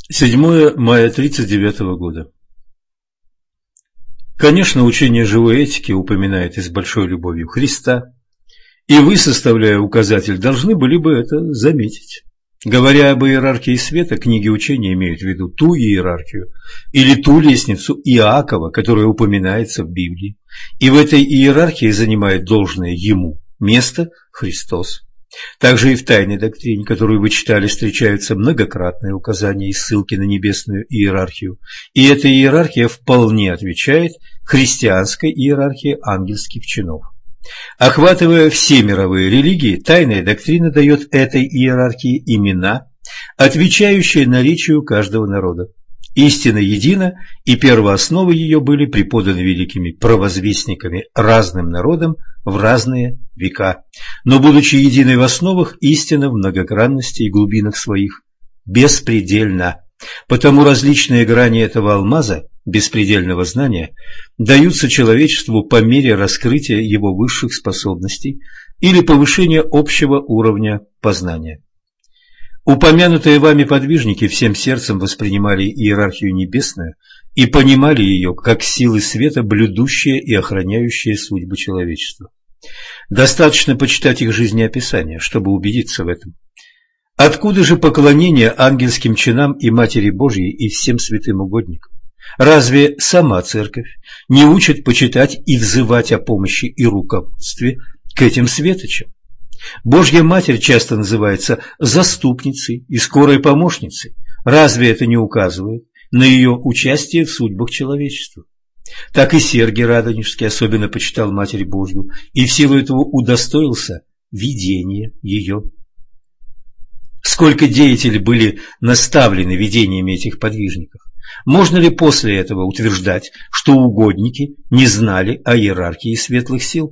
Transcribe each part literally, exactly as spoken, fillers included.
седьмое мая тридцать девятого года. Конечно, учение живой этики упоминает и с большой любовью Христа, и вы, составляя указатель, должны были бы это заметить. Говоря об иерархии света, книги учения имеют в виду ту иерархию или ту лестницу Иакова, которая упоминается в Библии, и в этой иерархии занимает должное ему место Христос. Также и в тайной доктрине, которую вы читали, встречаются многократные указания и ссылки на небесную иерархию, и эта иерархия вполне отвечает христианской иерархии ангельских чинов. Охватывая все мировые религии, тайная доктрина дает этой иерархии имена, отвечающие наречию каждого народа. Истина едина, и первоосновы ее были преподаны великими провозвестниками разным народам в разные века. Но, будучи единой в основах, истина в многогранности и глубинах своих беспредельна. Потому различные грани этого алмаза, беспредельного знания, даются человечеству по мере раскрытия его высших способностей или повышения общего уровня познания. Упомянутые вами подвижники всем сердцем воспринимали иерархию небесную и понимали ее как силы света, блюдущие и охраняющие судьбы человечества. Достаточно почитать их жизнеописания, чтобы убедиться в этом. Откуда же поклонение ангельским чинам и Матери Божьей и всем святым угодникам? Разве сама Церковь не учит почитать и взывать о помощи и руководстве к этим светочам? Божья Матерь часто называется заступницей и скорой помощницей. Разве это не указывает на ее участие в судьбах человечества? Так и Сергий Радонежский особенно почитал Матерь Божью и в силу этого удостоился видения ее. Сколько деятелей были наставлены видениями этих подвижников? Можно ли после этого утверждать, что угодники не знали о иерархии светлых сил?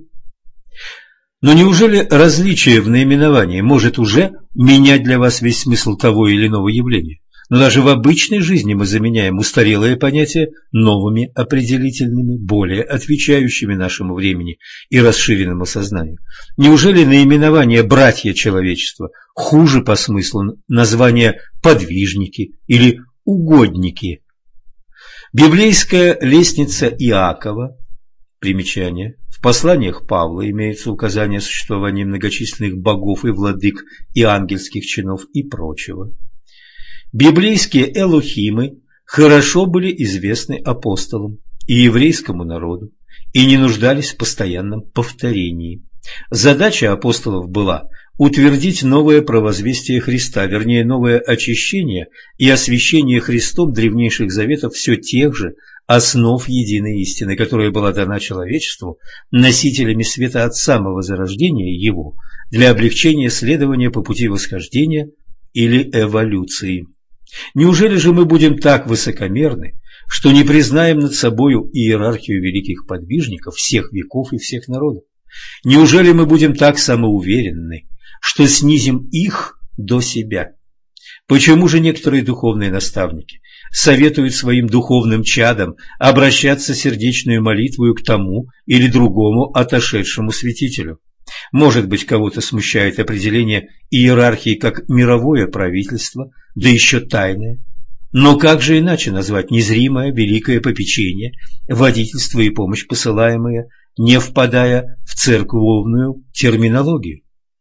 Но неужели различие в наименовании может уже менять для вас весь смысл того или иного явления? Но даже в обычной жизни мы заменяем устарелые понятия новыми определительными, более отвечающими нашему времени и расширенному сознанию. Неужели наименование «братья человечества» хуже по смыслу названия «подвижники» или «угодники»? Библейская лестница Иакова, примечание, в посланиях Павла имеется указание о существовании многочисленных богов и владык и ангельских чинов и прочего. Библейские элохимы хорошо были известны апостолам и еврейскому народу и не нуждались в постоянном повторении. Задача апостолов была утвердить новое провозвестие Христа, вернее новое очищение и освящение Христом древнейших заветов все тех же основ единой истины, которая была дана человечеству носителями света от самого зарождения его для облегчения следования по пути восхождения или эволюции. Неужели же мы будем так высокомерны, что не признаем над собою иерархию великих подвижников всех веков и всех народов? Неужели мы будем так самоуверенны, что снизим их до себя? Почему же некоторые духовные наставники советуют своим духовным чадам обращаться сердечную молитвою к тому или другому отошедшему святителю? Может быть, кого-то смущает определение иерархии как мировое правительство, да еще тайное. Но как же иначе назвать незримое великое попечение, водительство и помощь посылаемые, не впадая в церковную терминологию?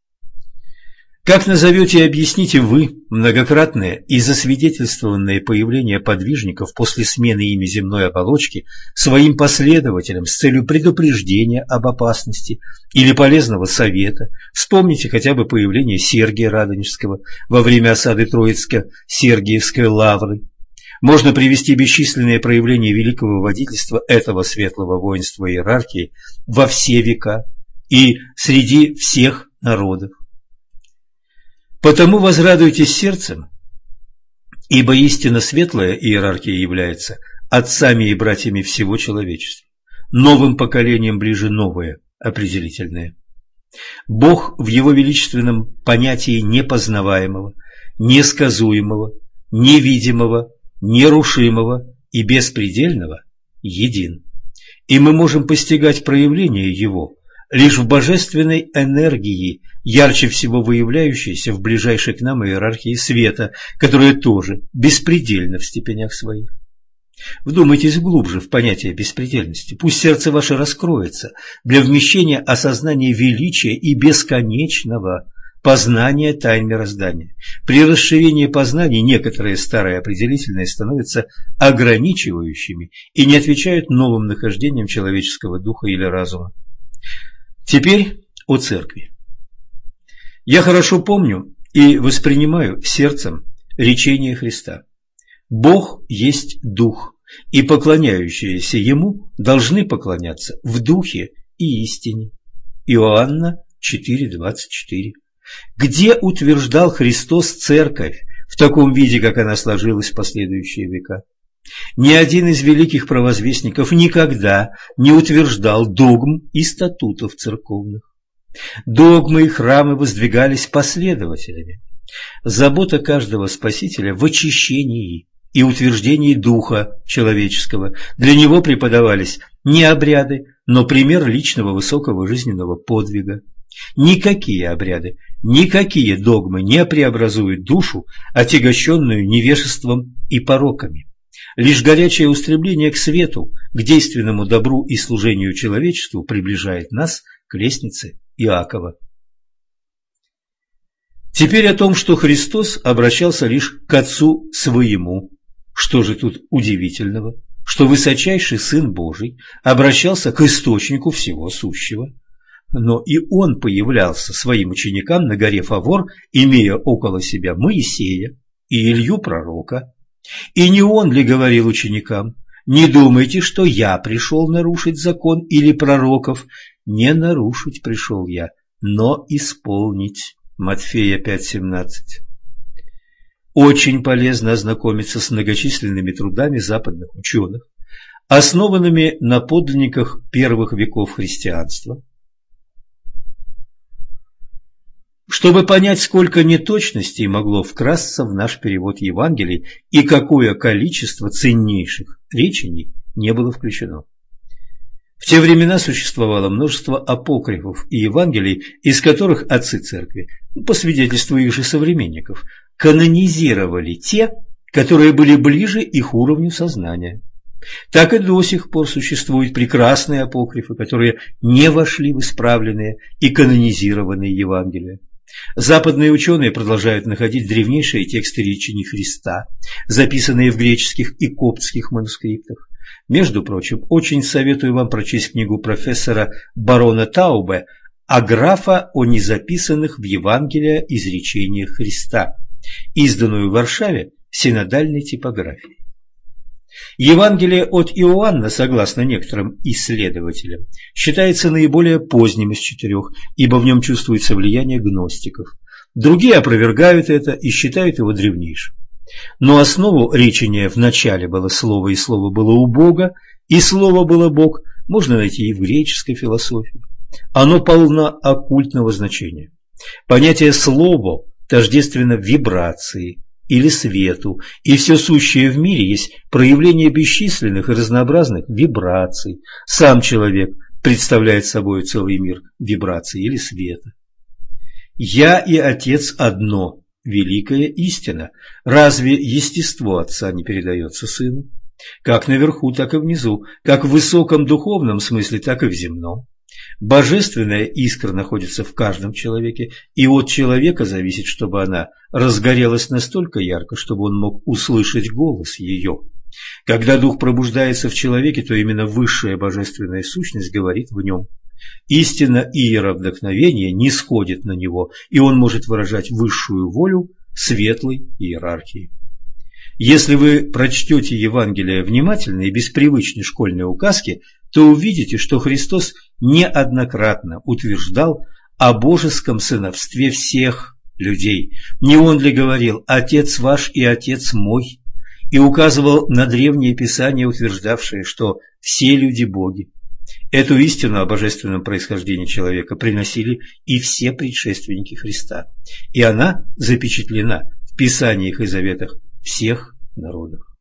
Как назовете и объясните вы многократное и засвидетельствованное появление подвижников после смены ими земной оболочки своим последователям с целью предупреждения об опасности или полезного совета? Вспомните хотя бы появление Сергия Радонежского во время осады Троицко-Сергиевской лавры. Можно привести бесчисленные проявления великого водительства этого светлого воинства иерархии во все века и среди всех народов. Потому возрадуйтесь сердцем, ибо истинно светлая иерархия является отцами и братьями всего человечества. Новым поколением ближе новое, определительное. Бог в его величественном понятии непознаваемого, несказуемого, невидимого, нерушимого и беспредельного един. И мы можем постигать проявление его лишь в божественной энергии, ярче всего выявляющейся в ближайшей к нам иерархии света, которая тоже беспредельна в степенях своих. Вдумайтесь глубже в понятие беспредельности. Пусть сердце ваше раскроется для вмещения осознания величия и бесконечного познания тайн мироздания. При расширении познаний некоторые старые определительные становятся ограничивающими и не отвечают новым нахождениям человеческого духа или разума. Теперь о церкви. Я хорошо помню и воспринимаю сердцем речение Христа. Бог есть Дух, и поклоняющиеся Ему должны поклоняться в Духе и истине. Иоанна четыре двадцать четыре. Где утверждал Христос церковь в таком виде, как она сложилась в последующие века? Ни один из великих провозвестников никогда не утверждал догм и статутов церковных. Догмы и храмы воздвигались последователями. Забота каждого спасителя в очищении и утверждении духа человеческого. Для него преподавались не обряды, но пример личного высокого жизненного подвига. Никакие обряды, никакие догмы не преобразуют душу, отягощенную невежеством и пороками. Лишь горячее устремление к свету, к действенному добру и служению человечеству приближает нас к лестнице Иакова. Теперь о том, что Христос обращался лишь к Отцу Своему. Что же тут удивительного, что высочайший Сын Божий обращался к источнику всего сущего? Но и Он появлялся своим ученикам на горе Фавор, имея около себя Моисея и Илью пророка. И не Он ли говорил ученикам: «Не думайте, что я пришел нарушить закон или пророков. Не нарушить пришел я, но исполнить». Матфея пять семнадцать. Очень полезно ознакомиться с многочисленными трудами западных ученых, основанными на подлинниках первых веков христианства, чтобы понять, сколько неточностей могло вкрасться в наш перевод Евангелий и какое количество ценнейших речений не было включено. В те времена существовало множество апокрифов и Евангелий, из которых отцы церкви, по свидетельству их же современников, канонизировали те, которые были ближе их уровню сознания. Так и до сих пор существуют прекрасные апокрифы, которые не вошли в исправленные и канонизированные Евангелия. Западные ученые продолжают находить древнейшие тексты речений Христа, записанные в греческих и коптских манускриптах. Между прочим, очень советую вам прочесть книгу профессора барона Таубе «Аграфа о незаписанных в Евангелии изречениях Христа», изданную в Варшаве синодальной типографией. Евангелие от Иоанна, согласно некоторым исследователям, считается наиболее поздним из четырех, ибо в нем чувствуется влияние гностиков. Другие опровергают это и считают его древнейшим. Но основу речения в начале было слово, и слово было у Бога, и слово было Бог, можно найти и в греческой философии. Оно полно оккультного значения. Понятие «слово» тождественно вибрации или свету, и все сущее в мире есть проявление бесчисленных и разнообразных вибраций. Сам человек представляет собой целый мир вибраций или света. «Я и Отец одно» – великая истина. Разве естество Отца не передается Сыну? Как наверху, так и внизу, как в высоком духовном смысле, так и в земном. Божественная искра находится в каждом человеке, и от человека зависит, чтобы она разгорелась настолько ярко, чтобы он мог услышать голос ее. Когда дух пробуждается в человеке, то именно высшая божественная сущность говорит в нем. Истина иеровдохновение не сходит на него, и он может выражать высшую волю светлой иерархии. Если вы прочтете Евангелие внимательно и без привычной школьной указки, то увидите, что Христос неоднократно утверждал о божеском сыновстве всех людей. Не Он ли говорил «Отец ваш и Отец мой» и указывал на древние писания, утверждавшие, что все люди боги. Эту истину о божественном происхождении человека приносили и все предшественники Христа, и она запечатлена в писаниях и заветах всех народов.